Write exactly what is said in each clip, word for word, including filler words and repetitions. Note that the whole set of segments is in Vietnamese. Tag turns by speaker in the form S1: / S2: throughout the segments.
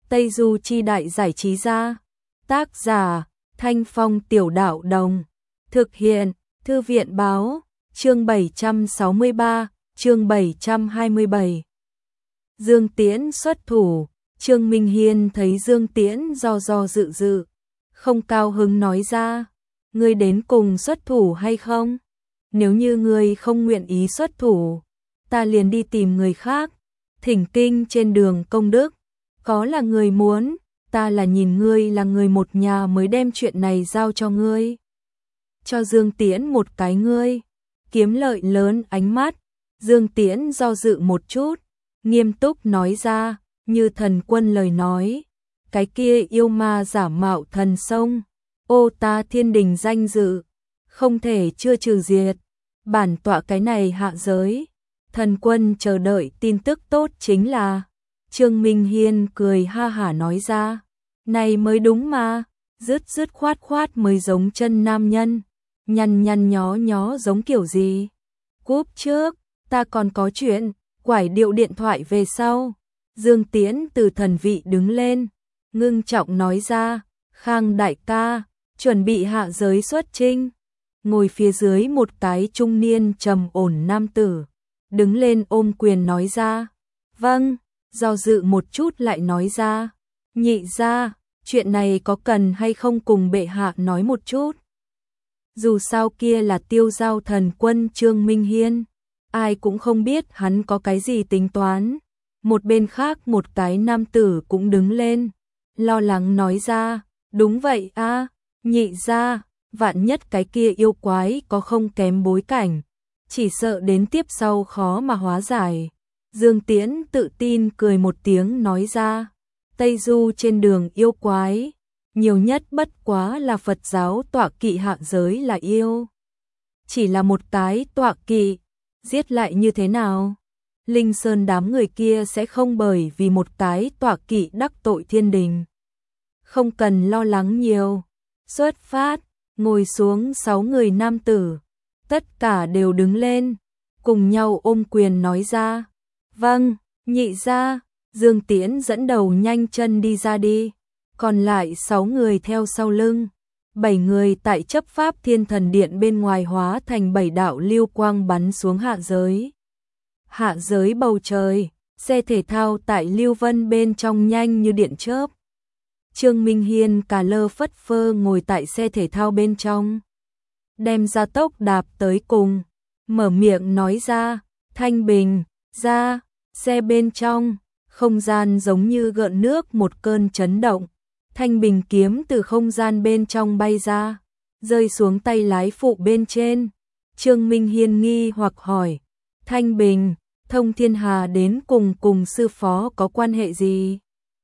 S1: Tây Du Chi Đại Giải Trí Gia. Tác giả Thanh Phong Tiểu Đạo Đồng. Thực hiện Thư viện Báo. Chương bảy trăm sáu mươi ba, chương bảy trăm hai mươi bảy. Dương Tiễn xuất thủ. Trương Minh Hiên thấy Dương Tiễn do do dự dự, không cao hứng nói ra, ngươi đến cùng xuất thủ hay không? Nếu như ngươi không nguyện ý xuất thủ, ta liền đi tìm người khác. Thỉnh kinh trên đường công đức, có là người muốn, ta là nhìn ngươi là người một nhà mới đem chuyện này giao cho ngươi. Cho Dương Tiễn một cái ngươi kiếm lợi lớn ánh mắt. Dương Tiễn do dự một chút, nghiêm túc nói ra, như thần quân lời nói, cái kia yêu ma giả mạo thần sông, ô ta thiên đình danh dự, không thể chưa trừ diệt, bản tọa cái này hạ giới. Thần quân chờ đợi tin tức tốt chính là, Trương Minh Hiên cười ha hả nói ra, này mới đúng mà, dứt dứt khoát khoát mới giống chân nam nhân, nhăn nhăn nhó nhó giống kiểu gì. Cúp trước, ta còn có chuyện, quải điệu điện thoại về sau. Dương Tiễn từ thần vị đứng lên, ngưng trọng nói ra, Khang đại ca, chuẩn bị hạ giới xuất chinh. Ngồi phía dưới một cái trung niên trầm ổn nam tử, đứng lên ôm quyền nói ra, vâng, do dự một chút lại nói ra, nhị gia, chuyện này có cần hay không cùng bệ hạ nói một chút. Dù sao kia là tiêu giao thần quân Trương Minh Hiên, ai cũng không biết hắn có cái gì tính toán. Một bên khác một cái nam tử cũng đứng lên, lo lắng nói ra, đúng vậy a, nhị gia, vạn nhất cái kia yêu quái có không kém bối cảnh, chỉ sợ đến tiếp sau khó mà hóa giải. Dương Tiễn tự tin cười một tiếng nói ra, Tây Du trên đường yêu quái, nhiều nhất bất quá là Phật giáo tọa kỵ hạ giới là yêu. Chỉ là một cái tọa kỵ, giết lại như thế nào? Linh Sơn đám người kia sẽ không bởi vì một cái tọa kỵ đắc tội thiên đình. Không cần lo lắng nhiều. Xuất phát, ngồi xuống sáu người nam tử, tất cả đều đứng lên, cùng nhau ôm quyền nói ra. Vâng, nhị gia. Dương Tiễn dẫn đầu nhanh chân đi ra đi, còn lại sáu người theo sau lưng. Bảy người tại chấp pháp thiên thần điện bên ngoài hóa thành bảy đạo lưu quang bắn xuống hạ giới. Hạ giới bầu trời, xe thể thao tại Lưu Vân bên trong nhanh như điện chớp. Trương Minh Hiên cà lơ phất phơ ngồi tại xe thể thao bên trong, đem gia tốc đạp tới cùng, mở miệng nói ra, Thanh Bình, ra, xe bên trong, không gian giống như gợn nước một cơn chấn động. Thanh Bình kiếm từ không gian bên trong bay ra, rơi xuống tay lái phụ bên trên. Trương Minh Hiên nghi hoặc hỏi, Thanh Bình, Thông Thiên Hà đến cùng cùng sư phó có quan hệ gì?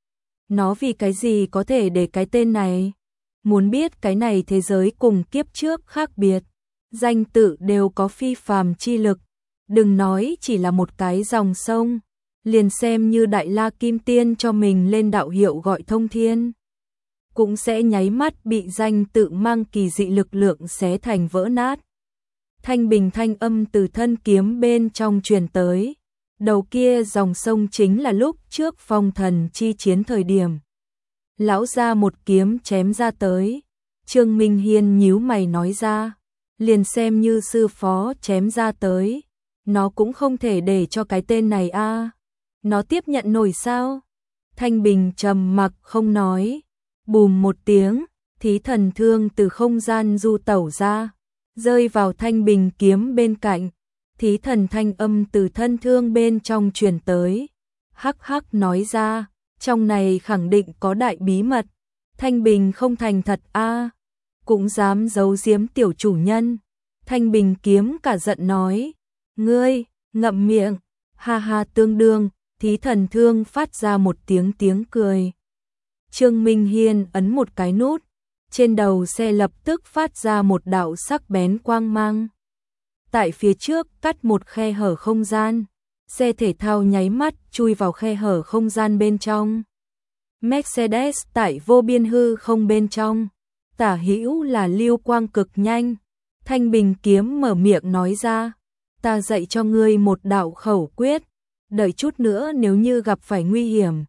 S1: Nó vì cái gì có thể để cái tên này? Muốn biết cái này thế giới cùng kiếp trước khác biệt, danh tự đều có phi phàm chi lực. Đừng nói chỉ là một cái dòng sông, liền xem như Đại La Kim Tiên cho mình lên đạo hiệu gọi Thông Thiên, cũng sẽ nháy mắt bị danh tự mang kỳ dị lực lượng xé thành vỡ nát. Thanh Bình thanh âm từ thân kiếm bên trong truyền tới. Đầu kia dòng sông chính là lúc trước phong thần chi chiến thời điểm. Lão ra một kiếm chém ra tới. Trương Minh Hiên nhíu mày nói ra, liền xem như sư phó chém ra tới, nó cũng không thể để cho cái tên này a. Nó tiếp nhận nổi sao? Thanh Bình trầm mặc không nói. Bùm một tiếng, thí thần thương từ không gian du tẩu ra, rơi vào Thanh Bình kiếm bên cạnh. Thí thần thanh âm từ thân thương bên trong truyền tới, hắc hắc nói ra, trong này khẳng định có đại bí mật. Thanh Bình không thành thật a, cũng dám giấu giếm tiểu chủ nhân. Thanh Bình kiếm cả giận nói, ngươi, ngậm miệng, ha ha tương đương. Thí thần thương phát ra một tiếng tiếng cười. Trương Minh Hiên ấn một cái nút, trên đầu xe lập tức phát ra một đạo sắc bén quang mang. Tại phía trước cắt một khe hở không gian, xe thể thao nháy mắt chui vào khe hở không gian bên trong. Mercedes tại vô biên hư không bên trong, tả hữu là lưu quang cực nhanh. Thanh Bình kiếm mở miệng nói ra, ta dạy cho ngươi một đạo khẩu quyết, đợi chút nữa nếu như gặp phải nguy hiểm,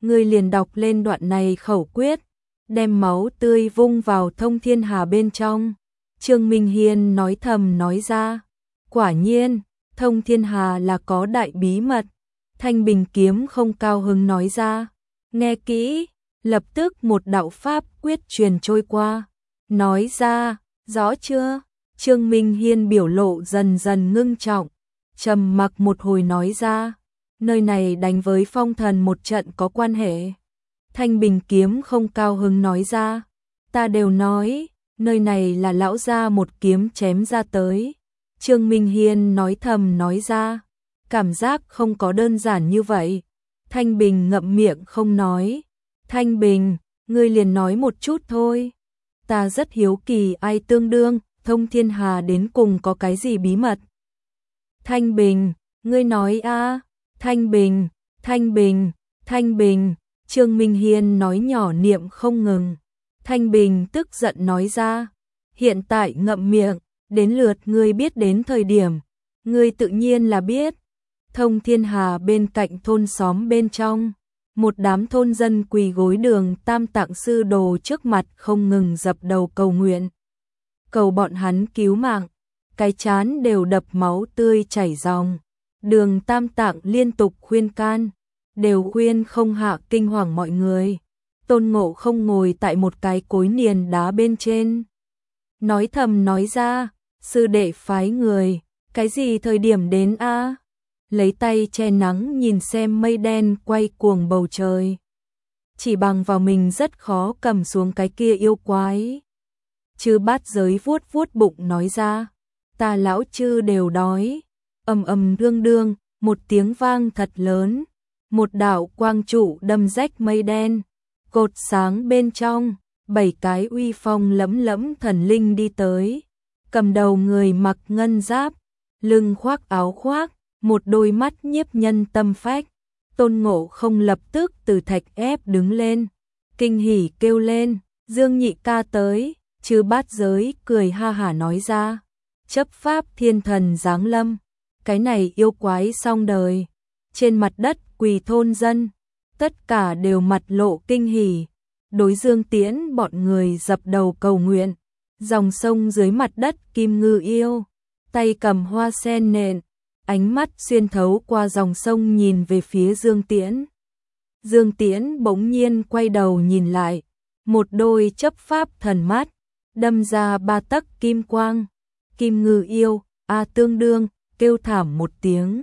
S1: ngươi liền đọc lên đoạn này khẩu quyết, đem máu tươi vung vào thông thiên hà bên trong. Trương Minh Hiên nói thầm nói ra, quả nhiên, thông thiên hà là có đại bí mật. Thanh Bình Kiếm không cao hứng nói ra, nghe kỹ, lập tức một đạo pháp quyết truyền trôi qua, nói ra, rõ chưa? Trương Minh Hiên biểu lộ dần dần ngưng trọng, trầm mặc một hồi nói ra, nơi này đánh với phong thần một trận có quan hệ. Thanh Bình Kiếm không cao hứng nói ra, ta đều nói, nơi này là lão gia một kiếm chém ra tới. Trương Minh Hiên nói thầm nói ra, cảm giác không có đơn giản như vậy. Thanh Bình ngậm miệng không nói. Thanh Bình, ngươi liền nói một chút thôi. Ta rất hiếu kỳ ai tương đương, thông thiên hà đến cùng có cái gì bí mật. Thanh Bình, ngươi nói a. Thanh Bình, Thanh Bình, Thanh Bình, Trương Minh Hiên nói nhỏ niệm không ngừng. Thanh Bình tức giận nói ra, hiện tại ngậm miệng, đến lượt ngươi biết đến thời điểm, ngươi tự nhiên là biết. Thông thiên hà bên cạnh thôn xóm bên trong, một đám thôn dân quỳ gối Đường Tam Tạng sư đồ trước mặt không ngừng dập đầu cầu nguyện. Cầu bọn hắn cứu mạng, cái chán đều đập máu tươi chảy ròng. Đường Tam Tạng liên tục khuyên can, đều khuyên không hạ kinh hoàng mọi người. Tôn Ngộ Không ngồi tại một cái cối niền đá bên trên, nói thầm nói ra, sư đệ phái người, cái gì thời điểm đến a? Lấy tay che nắng nhìn xem mây đen quay cuồng bầu trời. Chỉ bằng vào mình rất khó cầm xuống cái kia yêu quái. Chư Bát Giới vuốt vuốt bụng nói ra, ta lão chư đều đói. Ầm ầm đương đương, một tiếng vang thật lớn, một đạo quang trụ đâm rách mây đen, cột sáng bên trong, bảy cái uy phong lẫm lẫm thần linh đi tới, cầm đầu người mặc ngân giáp, lưng khoác áo khoác, một đôi mắt nhiếp nhân tâm phách. Tôn Ngộ Không lập tức từ thạch ép đứng lên, kinh hỉ kêu lên, Dương Nhị ca tới. Chư Bát Giới cười ha hả nói ra, chấp pháp thiên thần giáng lâm, cái này yêu quái xong đời. Trên mặt đất quỳ thôn dân, tất cả đều mặt lộ kinh hỉ, đối Dương Tiễn bọn người dập đầu cầu nguyện. Dòng sông dưới mặt đất Kim Ngư yêu, tay cầm hoa sen nện, ánh mắt xuyên thấu qua dòng sông nhìn về phía Dương Tiễn. Dương Tiễn bỗng nhiên quay đầu nhìn lại, một đôi chấp pháp thần mắt, đâm ra ba tấc kim quang. Kim Ngư yêu, a tương đương, kêu thảm một tiếng.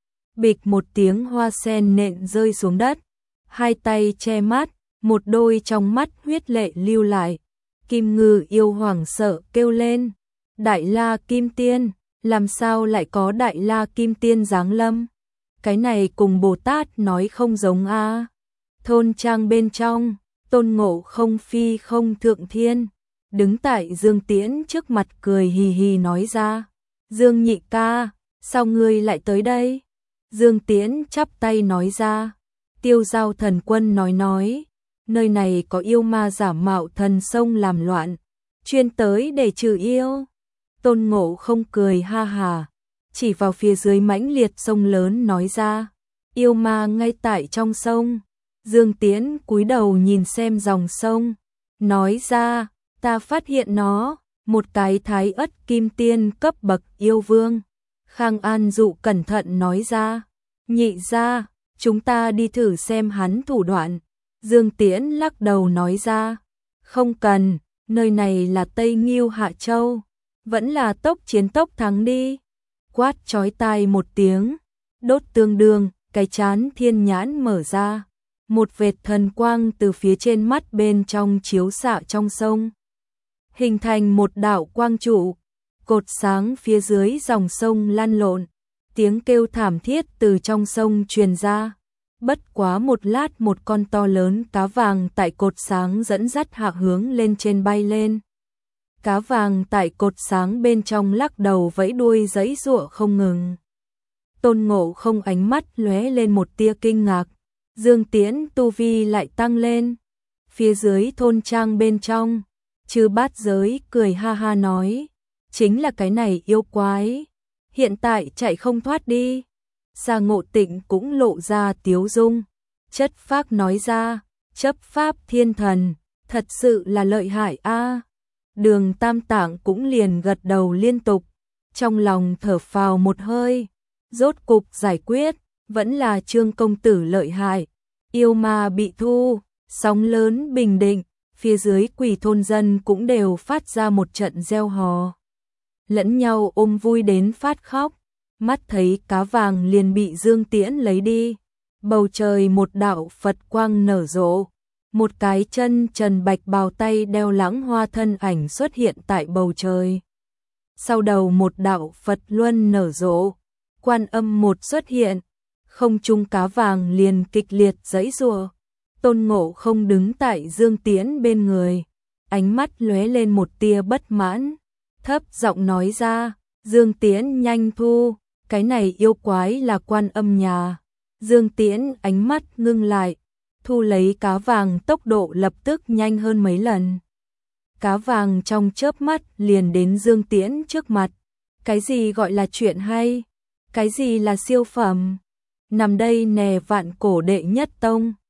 S1: Bịch một tiếng hoa sen nện rơi xuống đất, hai tay che mắt, một đôi trong mắt huyết lệ lưu lại. Kim Ngư yêu hoảng sợ kêu lên, Đại La Kim Tiên, làm sao lại có Đại La Kim Tiên giáng lâm? Cái này cùng Bồ Tát nói không giống a. Thôn trang bên trong, Tôn Ngộ Không phi không thượng thiên, đứng tại Dương Tiễn trước mặt cười hì hì nói ra, Dương Nhị ca, sao ngươi lại tới đây? Dương Tiễn chắp tay nói ra, Tiêu Giao thần quân nói nói, nơi này có yêu ma giả mạo thần sông làm loạn, chuyên tới để trừ yêu. Tôn Ngộ Không cười ha hà, chỉ vào phía dưới mãnh liệt sông lớn nói ra, yêu ma ngay tại trong sông. Dương Tiễn cúi đầu nhìn xem dòng sông, nói ra, ta phát hiện nó, một cái thái ất kim tiên cấp bậc yêu vương. Khang An Dụ cẩn thận nói ra, nhị ra, chúng ta đi thử xem hắn thủ đoạn. Dương Tiễn lắc đầu nói ra, không cần, nơi này là Tây Nghiêu Hạ Châu, vẫn là tốc chiến tốc thắng đi. Quát chói tai một tiếng, đốt tương đương, cái chán thiên nhãn mở ra, một vệt thần quang từ phía trên mắt bên trong chiếu xạ trong sông, hình thành một đạo quang trụ. Cột sáng phía dưới dòng sông lăn lộn, tiếng kêu thảm thiết từ trong sông truyền ra. Bất quá một lát một con to lớn cá vàng tại cột sáng dẫn dắt hạ hướng lên trên bay lên. Cá vàng tại cột sáng bên trong lắc đầu vẫy đuôi giãy giụa không ngừng. Tôn Ngộ Không ánh mắt lóe lên một tia kinh ngạc, Dương Tiễn tu vi lại tăng lên. Phía dưới thôn trang bên trong, Chư Bát Giới cười ha ha nói, chính là cái này yêu quái, hiện tại chạy không thoát đi. Sa Ngộ Tịnh cũng lộ ra tiếu dung, chất phác nói ra, chấp pháp thiên thần, thật sự là lợi hại a. Đường Tam Tạng cũng liền gật đầu liên tục, trong lòng thở phào một hơi, rốt cục giải quyết, vẫn là Trương công tử lợi hại. Yêu ma bị thu, sóng lớn bình định, phía dưới quỷ thôn dân cũng đều phát ra một trận reo hò. Lẫn nhau ôm vui đến phát khóc, mắt thấy cá vàng liền bị Dương Tiễn lấy đi. Bầu trời một đạo Phật quang nở rộ, một cái chân trần bạch bào tay đeo lãng hoa thân ảnh xuất hiện tại bầu trời. Sau đầu một đạo Phật luân nở rộ, Quan Âm một xuất hiện, không trung cá vàng liền kịch liệt giãy giụa. Tôn Ngộ Không đứng tại Dương Tiễn bên người, ánh mắt lóe lên một tia bất mãn, thấp giọng nói ra, Dương Tiễn nhanh thu, cái này yêu quái là Quan Âm nhà. Dương Tiễn ánh mắt ngưng lại, thu lấy cá vàng tốc độ lập tức nhanh hơn mấy lần. Cá vàng trong chớp mắt liền đến Dương Tiễn trước mặt. Cái gì gọi là chuyện hay? Cái gì là siêu phẩm? Nằm đây nè vạn cổ đệ nhất tông.